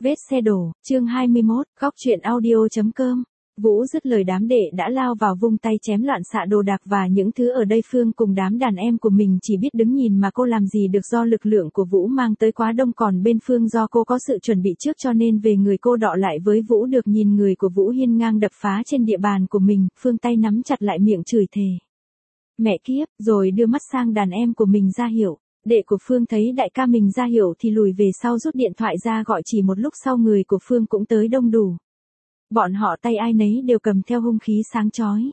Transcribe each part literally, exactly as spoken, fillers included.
Vết xe đổ, chương hai mươi mốt, góc truyện audio.com. Vũ dứt lời đám đệ đã lao vào vung tay chém loạn xạ đồ đạc và những thứ ở đây. Phương cùng đám đàn em của mình chỉ biết đứng nhìn mà cô làm gì được, do lực lượng của Vũ mang tới quá đông, còn bên Phương do cô có sự chuẩn bị trước cho nên về người cô đọ lại với Vũ được. Nhìn người của Vũ hiên ngang đập phá trên địa bàn của mình, Phương tay nắm chặt lại miệng chửi thề. Mẹ kiếp, rồi đưa mắt sang đàn em của mình ra hiệu. Đệ của Phương thấy đại ca mình ra hiệu thì lùi về sau rút điện thoại ra gọi, chỉ một lúc sau người của Phương cũng tới đông đủ. Bọn họ tay ai nấy đều cầm theo hung khí sáng chói.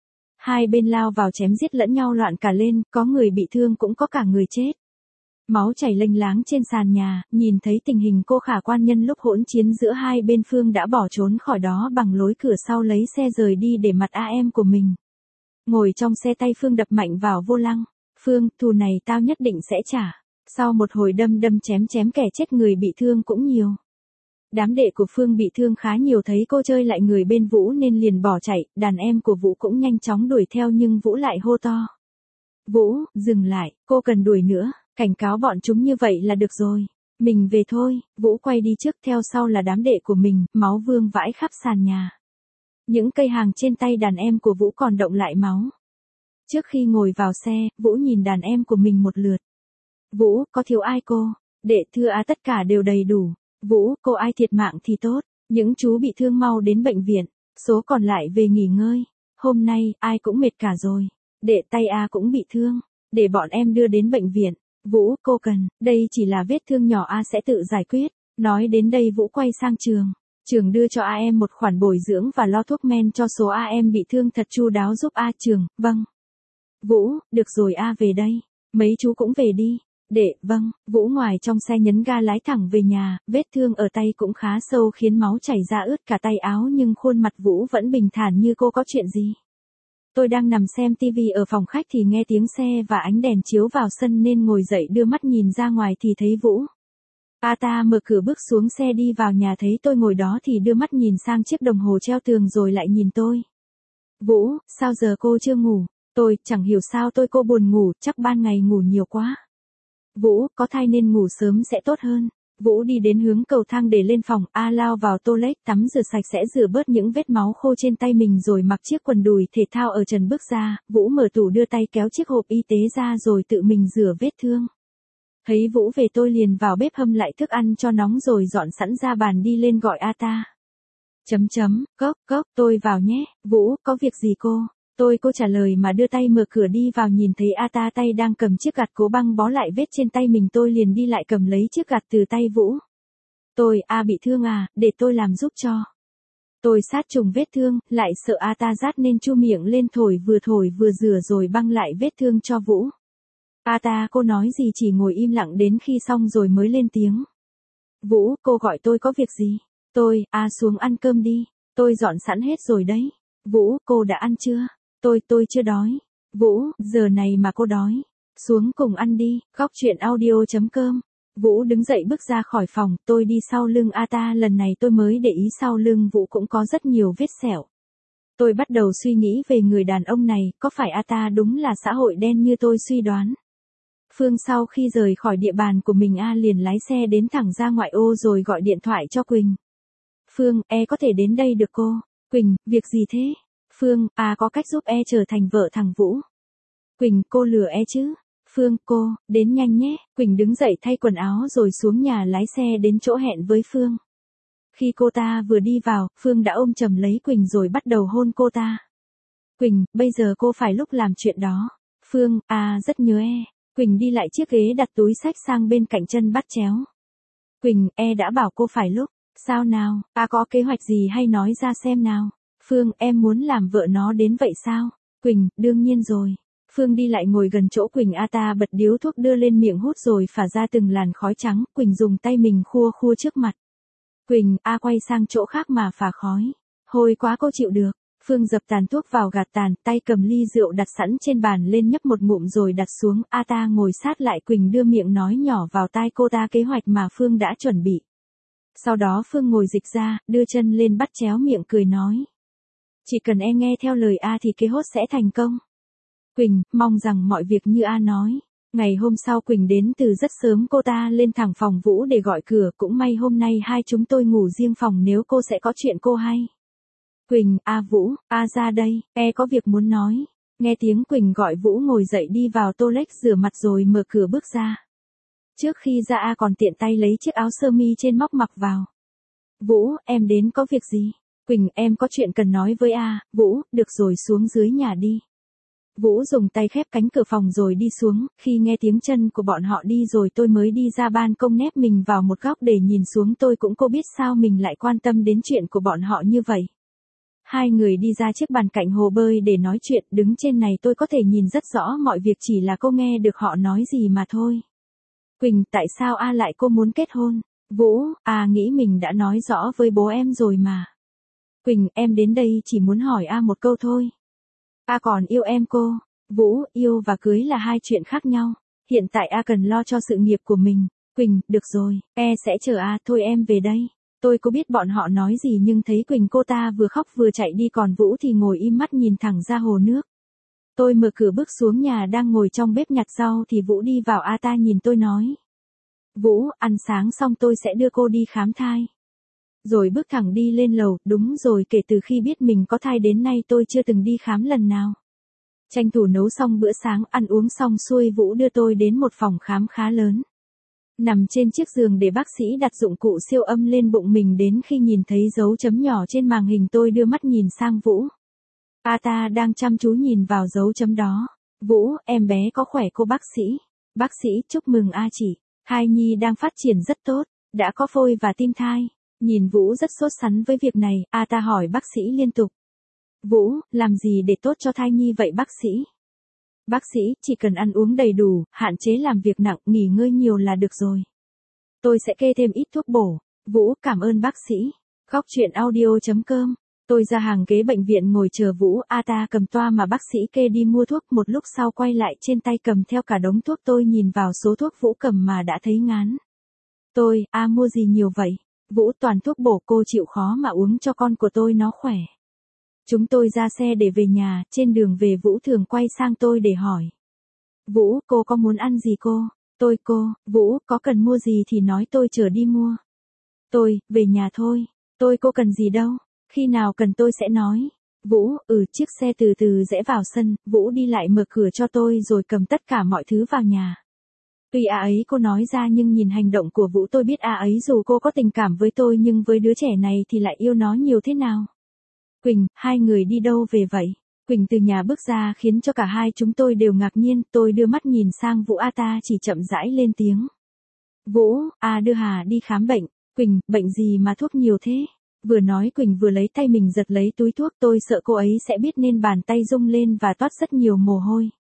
Hai bên lao vào chém giết lẫn nhau loạn cả lên, có người bị thương cũng có cả người chết. Máu chảy lênh láng trên sàn nhà, nhìn thấy tình hình cô khả quan nhân lúc hỗn chiến giữa hai bên, Phương đã bỏ trốn khỏi đó bằng lối cửa sau, lấy xe rời đi để mặt a em của mình. Ngồi trong xe tay Phương đập mạnh vào vô lăng. Phương, thù này tao nhất định sẽ trả. Sau một hồi đâm đâm chém chém, kẻ chết người bị thương cũng nhiều. Đám đệ của Phương bị thương khá nhiều, thấy cô chơi lại người bên Vũ nên liền bỏ chạy, đàn em của Vũ cũng nhanh chóng đuổi theo nhưng Vũ lại hô to. Vũ, dừng lại, cô cần đuổi nữa, cảnh cáo bọn chúng như vậy là được rồi. Mình về thôi. Vũ quay đi trước, theo sau là đám đệ của mình, máu vương vãi khắp sàn nhà. Những cây hàng trên tay đàn em của Vũ còn động lại máu. Trước khi ngồi vào xe, Vũ nhìn đàn em của mình một lượt. Vũ, có thiếu ai cô? Đệ thưa à, tất cả đều đầy đủ. Vũ, cô ai thiệt mạng thì tốt. Những chú bị thương mau đến bệnh viện. Số còn lại về nghỉ ngơi. Hôm nay, ai cũng mệt cả rồi. Đệ tay A cũng bị thương. Để bọn em đưa đến bệnh viện. Vũ, cô cần, đây chỉ là vết thương nhỏ, A sẽ tự giải quyết. Nói đến đây Vũ quay sang Trường. Trường đưa cho A em một khoản bồi dưỡng và lo thuốc men cho số A em bị thương thật chu đáo giúp A. Trường, vâng. Vũ, được rồi A, về đây. Mấy chú cũng về đi. Đệ, vâng. Vũ ngoài trong xe nhấn ga lái thẳng về nhà, vết thương ở tay cũng khá sâu khiến máu chảy ra ướt cả tay áo, nhưng khuôn mặt Vũ vẫn bình thản như cô có chuyện gì. Tôi đang nằm xem tivi ở phòng khách thì nghe tiếng xe và ánh đèn chiếu vào sân nên ngồi dậy đưa mắt nhìn ra ngoài thì thấy Vũ. A ta mở cửa bước xuống xe đi vào nhà, thấy tôi ngồi đó thì đưa mắt nhìn sang chiếc đồng hồ treo tường rồi lại nhìn tôi. Vũ, sao giờ cô chưa ngủ? Tôi, chẳng hiểu sao tôi cô buồn ngủ, chắc ban ngày ngủ nhiều quá. Vũ, có thai nên ngủ sớm sẽ tốt hơn. Vũ đi đến hướng cầu thang để lên phòng, A lao vào toilet tắm rửa sạch sẽ, rửa bớt những vết máu khô trên tay mình rồi mặc chiếc quần đùi thể thao ở trần bước ra. Vũ mở tủ đưa tay kéo chiếc hộp y tế ra rồi tự mình rửa vết thương. Thấy Vũ về tôi liền vào bếp hâm lại thức ăn cho nóng rồi dọn sẵn ra bàn đi lên gọi A ta. Chấm chấm, cốc cốc, tôi vào nhé. Vũ, có việc gì cô? Tôi cô trả lời mà đưa tay mở cửa đi vào, nhìn thấy A ta tay đang cầm chiếc gạt cố băng bó lại vết trên tay mình, tôi liền đi lại cầm lấy chiếc gạt từ tay Vũ. Tôi, A bị thương à, để tôi làm giúp cho. Tôi sát trùng vết thương, lại sợ A ta rát nên chu miệng lên thổi vừa thổi vừa rửa rồi băng lại vết thương cho Vũ. A ta cô nói gì chỉ ngồi im lặng đến khi xong rồi mới lên tiếng. Vũ, cô gọi tôi có việc gì? Tôi, A xuống ăn cơm đi, tôi dọn sẵn hết rồi đấy. Vũ, cô đã ăn chưa? Tôi, tôi chưa đói. Vũ, giờ này mà cô đói. Xuống cùng ăn đi, góc truyện audio.com. Vũ đứng dậy bước ra khỏi phòng, tôi đi sau lưng A ta, lần này tôi mới để ý sau lưng Vũ cũng có rất nhiều vết sẹo. Tôi bắt đầu suy nghĩ về người đàn ông này, có phải A ta đúng là xã hội đen như tôi suy đoán? Phương sau khi rời khỏi địa bàn của mình, A liền lái xe đến thẳng ra ngoại ô rồi gọi điện thoại cho Quỳnh. Phương, e có thể đến đây được cô? Quỳnh, việc gì thế? Phương, à có cách giúp e trở thành vợ thằng Vũ. Quỳnh, cô lừa e chứ? Phương, cô, đến nhanh nhé. Quỳnh đứng dậy thay quần áo rồi xuống nhà lái xe đến chỗ hẹn với Phương. Khi cô ta vừa đi vào, Phương đã ôm chầm lấy Quỳnh rồi bắt đầu hôn cô ta. Quỳnh, bây giờ cô phải lúc làm chuyện đó. Phương, à rất nhớ e. Quỳnh đi lại chiếc ghế đặt túi sách sang bên cạnh chân bắt chéo. Quỳnh, e đã bảo cô phải lúc. Sao nào, à có kế hoạch gì hay nói ra xem nào. Phương, em muốn làm vợ nó đến vậy sao? Quỳnh, đương nhiên rồi. Phương đi lại ngồi gần chỗ Quỳnh, A ta bật điếu thuốc đưa lên miệng hút rồi phả ra từng làn khói trắng, Quỳnh dùng tay mình khua khua trước mặt. Quỳnh, A quay sang chỗ khác mà phả khói. Hôi quá cô chịu được. Phương dập tàn thuốc vào gạt tàn, tay cầm ly rượu đặt sẵn trên bàn lên nhấp một ngụm rồi đặt xuống, A ta ngồi sát lại Quỳnh đưa miệng nói nhỏ vào tai cô ta kế hoạch mà Phương đã chuẩn bị. Sau đó Phương ngồi dịch ra, đưa chân lên bắt chéo miệng cười nói. Chỉ cần em nghe theo lời A thì kế hốt sẽ thành công. Quỳnh, mong rằng mọi việc như A nói. Ngày hôm sau Quỳnh đến từ rất sớm, cô ta lên thẳng phòng Vũ để gọi cửa, cũng may hôm nay hai chúng tôi ngủ riêng phòng, nếu cô sẽ có chuyện cô hay. Quỳnh, a Vũ, a ra đây, e có việc muốn nói. Nghe tiếng Quỳnh gọi, Vũ ngồi dậy đi vào toilet rửa mặt rồi mở cửa bước ra. Trước khi ra A còn tiện tay lấy chiếc áo sơ mi trên móc mặc vào. Vũ, em đến có việc gì? Quỳnh, em có chuyện cần nói với A. Vũ, được rồi, xuống dưới nhà đi. Vũ dùng tay khép cánh cửa phòng rồi đi xuống, khi nghe tiếng chân của bọn họ đi rồi tôi mới đi ra ban công nép mình vào một góc để nhìn xuống. Tôi cũng cô biết sao mình lại quan tâm đến chuyện của bọn họ như vậy. Hai người đi ra chiếc bàn cạnh hồ bơi để nói chuyện, đứng trên này tôi có thể nhìn rất rõ mọi việc, chỉ là cô nghe được họ nói gì mà thôi. Quỳnh, tại sao A lại cô muốn kết hôn? Vũ, A nghĩ mình đã nói rõ với bố em rồi mà. Quỳnh, em đến đây chỉ muốn hỏi A một câu thôi. A còn yêu em cô. Vũ, yêu và cưới là hai chuyện khác nhau. Hiện tại A cần lo cho sự nghiệp của mình. Quỳnh, được rồi, e sẽ chờ A, thôi em về đây. Tôi có biết bọn họ nói gì nhưng thấy Quỳnh cô ta vừa khóc vừa chạy đi, còn Vũ thì ngồi im mắt nhìn thẳng ra hồ nước. Tôi mở cửa bước xuống nhà, đang ngồi trong bếp nhặt rau thì Vũ đi vào. A ta nhìn tôi nói. Vũ, ăn sáng xong tôi sẽ đưa cô đi khám thai. Rồi bước thẳng đi lên lầu. Đúng rồi, kể từ khi biết mình có thai đến nay tôi chưa từng đi khám lần nào. Tranh thủ nấu xong bữa sáng, ăn uống xong xuôi, Vũ đưa tôi đến một phòng khám khá lớn. Nằm trên chiếc giường để bác sĩ đặt dụng cụ siêu âm lên bụng mình, đến khi nhìn thấy dấu chấm nhỏ trên màn hình tôi đưa mắt nhìn sang Vũ. A ta đang chăm chú nhìn vào dấu chấm đó. Vũ, em bé có khỏe cô bác sĩ? Bác sĩ, chúc mừng A chị. Thai nhi đang phát triển rất tốt, đã có phôi và tim thai. Nhìn Vũ rất sốt sắng với việc này, A ta hỏi bác sĩ liên tục. Vũ, làm gì để tốt cho thai nhi vậy bác sĩ? Bác sĩ, chỉ cần ăn uống đầy đủ, hạn chế làm việc nặng, nghỉ ngơi nhiều là được rồi. Tôi sẽ kê thêm ít thuốc bổ. Vũ, cảm ơn bác sĩ. Góc truyện audio chấm com. Tôi ra hàng ghế bệnh viện ngồi chờ Vũ. A ta cầm toa mà bác sĩ kê đi mua thuốc, một lúc sau quay lại trên tay cầm theo cả đống thuốc. Tôi nhìn vào số thuốc Vũ cầm mà đã thấy ngán. Tôi, A mua gì nhiều vậy? Vũ, toàn thuốc bổ, cô chịu khó mà uống cho con của tôi nó khỏe. Chúng tôi ra xe để về nhà, trên đường về Vũ thường quay sang tôi để hỏi. Vũ, cô có muốn ăn gì cô? Tôi, cô, Vũ, có cần mua gì thì nói tôi chở đi mua. Tôi, về nhà thôi. Tôi, cô cần gì đâu, khi nào cần tôi sẽ nói. Vũ, ừ, chiếc xe từ từ rẽ vào sân, Vũ đi lại mở cửa cho tôi rồi cầm tất cả mọi thứ vào nhà. Tuy A ấy cô nói ra nhưng nhìn hành động của Vũ tôi biết A ấy dù cô có tình cảm với tôi nhưng với đứa trẻ này thì lại yêu nó nhiều thế nào. Quỳnh, hai người đi đâu về vậy? Quỳnh từ nhà bước ra khiến cho cả hai chúng tôi đều ngạc nhiên. Tôi đưa mắt nhìn sang Vũ. A ta chỉ chậm rãi lên tiếng. Vũ, A đưa Hà đi khám bệnh. Quỳnh, bệnh gì mà thuốc nhiều thế? Vừa nói Quỳnh vừa lấy tay mình giật lấy túi thuốc. Tôi sợ cô ấy sẽ biết nên bàn tay rung lên và toát rất nhiều mồ hôi.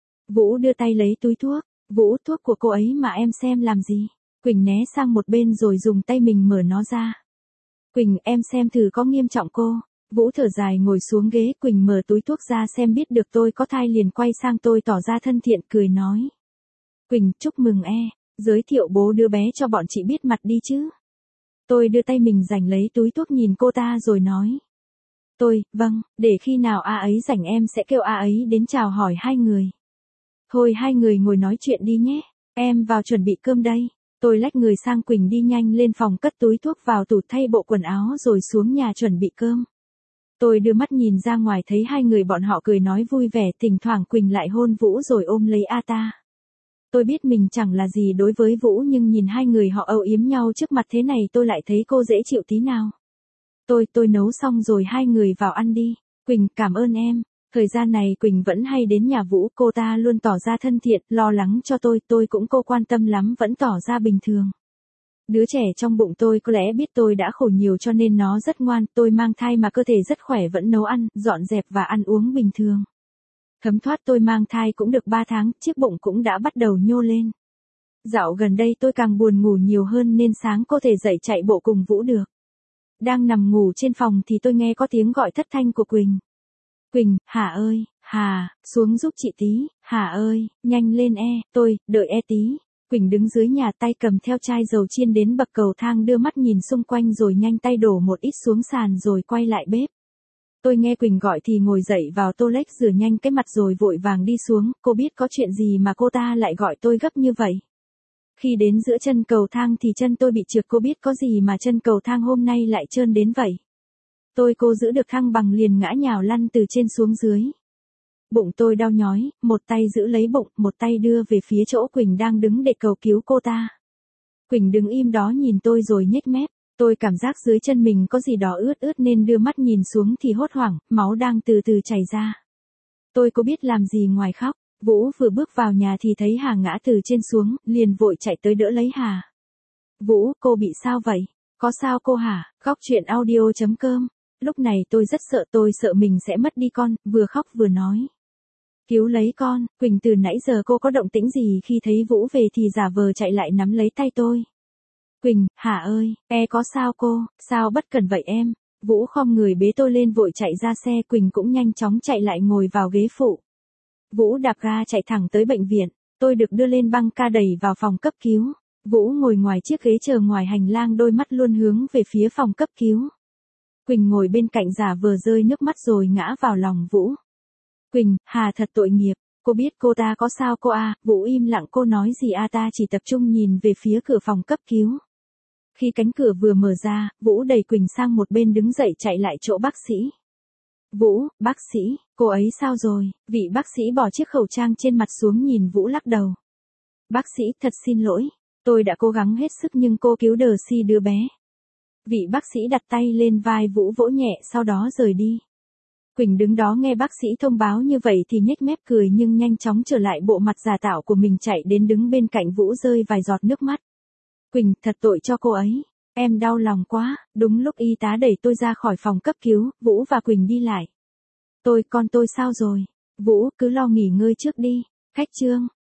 Vũ đưa tay lấy túi thuốc. Vũ, thuốc của cô ấy mà em xem làm gì? Quỳnh né sang một bên rồi dùng tay mình mở nó ra. Quỳnh, em xem thử có nghiêm trọng cô. Vũ thở dài ngồi xuống ghế. Quỳnh mở túi thuốc ra xem biết được tôi có thai liền quay sang tôi tỏ ra thân thiện cười nói. Quỳnh, chúc mừng e, giới thiệu bố đứa bé cho bọn chị biết mặt đi chứ. Tôi đưa tay mình giành lấy túi thuốc nhìn cô ta rồi nói. Tôi, vâng, để khi nào A ấy rảnh em sẽ kêu A ấy đến chào hỏi hai người. Thôi hai người ngồi nói chuyện đi nhé, em vào chuẩn bị cơm đây. Tôi lách người sang Quỳnh đi nhanh lên phòng cất túi thuốc vào tủ thay bộ quần áo rồi xuống nhà chuẩn bị cơm. Tôi đưa mắt nhìn ra ngoài thấy hai người bọn họ cười nói vui vẻ, thỉnh thoảng Quỳnh lại hôn Vũ rồi ôm lấy A ta. Tôi biết mình chẳng là gì đối với Vũ nhưng nhìn hai người họ âu yếm nhau trước mặt thế này tôi lại thấy cô dễ chịu tí nào. Tôi, tôi nấu xong rồi hai người vào ăn đi. Quỳnh, cảm ơn em. Thời gian này Quỳnh vẫn hay đến nhà Vũ, cô ta luôn tỏ ra thân thiện, lo lắng cho tôi, tôi cũng cô quan tâm lắm vẫn tỏ ra bình thường. Đứa trẻ trong bụng tôi có lẽ biết tôi đã khổ nhiều cho nên nó rất ngoan, tôi mang thai mà cơ thể rất khỏe vẫn nấu ăn, dọn dẹp và ăn uống bình thường. Thấm thoát tôi mang thai cũng được ba tháng, chiếc bụng cũng đã bắt đầu nhô lên. Dạo gần đây tôi càng buồn ngủ nhiều hơn nên sáng có thể dậy chạy bộ cùng Vũ được. Đang nằm ngủ trên phòng thì tôi nghe có tiếng gọi thất thanh của Quỳnh. Quỳnh, Hà ơi, Hà, xuống giúp chị tí, Hà ơi, nhanh lên e, tôi, đợi e tí. Quỳnh đứng dưới nhà tay cầm theo chai dầu chiên đến bậc cầu thang đưa mắt nhìn xung quanh rồi nhanh tay đổ một ít xuống sàn rồi quay lại bếp. Tôi nghe Quỳnh gọi thì ngồi dậy vào toilet rửa nhanh cái mặt rồi vội vàng đi xuống, cô biết có chuyện gì mà cô ta lại gọi tôi gấp như vậy. Khi đến giữa chân cầu thang thì chân tôi bị trượt, cô biết có gì mà chân cầu thang hôm nay lại trơn đến vậy. Tôi cố giữ được thăng bằng liền ngã nhào lăn từ trên xuống dưới. Bụng tôi đau nhói, một tay giữ lấy bụng, một tay đưa về phía chỗ Quỳnh đang đứng để cầu cứu cô ta. Quỳnh đứng im đó nhìn tôi rồi nhếch mép. Tôi cảm giác dưới chân mình có gì đó ướt ướt nên đưa mắt nhìn xuống thì hốt hoảng, máu đang từ từ chảy ra. Tôi có biết làm gì ngoài khóc. Vũ vừa bước vào nhà thì thấy Hà ngã từ trên xuống, liền vội chạy tới đỡ lấy Hà. Vũ, cô bị sao vậy? Có sao cô hả? Góc chuyện audio chấm com. Lúc này tôi rất sợ, tôi sợ mình sẽ mất đi con, vừa khóc vừa nói. Cứu lấy con. Quỳnh, từ nãy giờ cô có động tĩnh gì? Khi thấy Vũ về thì giả vờ chạy lại nắm lấy tay tôi. Quỳnh, Hà ơi, e có sao cô? Sao bất cẩn vậy em? Vũ khom người bế tôi lên vội chạy ra xe, Quỳnh cũng nhanh chóng chạy lại ngồi vào ghế phụ. Vũ đạp ga chạy thẳng tới bệnh viện, tôi được đưa lên băng ca đẩy vào phòng cấp cứu. Vũ ngồi ngoài chiếc ghế chờ ngoài hành lang, đôi mắt luôn hướng về phía phòng cấp cứu. Quỳnh ngồi bên cạnh giả vờ rơi nước mắt rồi ngã vào lòng Vũ. Quỳnh, Hà thật tội nghiệp, cô biết cô ta có sao cô à? Vũ im lặng, cô nói gì à? Ta chỉ tập trung nhìn về phía cửa phòng cấp cứu. Khi cánh cửa vừa mở ra, Vũ đẩy Quỳnh sang một bên đứng dậy chạy lại chỗ bác sĩ. Vũ, bác sĩ, cô ấy sao rồi? Vị bác sĩ bỏ chiếc khẩu trang trên mặt xuống nhìn Vũ lắc đầu. Bác sĩ, thật xin lỗi, tôi đã cố gắng hết sức nhưng cô cứu đờ si đứa bé. Vị bác sĩ đặt tay lên vai Vũ vỗ nhẹ sau đó rời đi. Quỳnh đứng đó nghe bác sĩ thông báo như vậy thì nhếch mép cười nhưng nhanh chóng trở lại bộ mặt giả tạo của mình, chạy đến đứng bên cạnh Vũ rơi vài giọt nước mắt. Quỳnh, thật tội cho cô ấy. Em đau lòng quá. Đúng lúc y tá đẩy tôi ra khỏi phòng cấp cứu, Vũ và Quỳnh đi lại. Tôi, con tôi sao rồi? Vũ, cứ lo nghỉ ngơi trước đi. Khách Trương.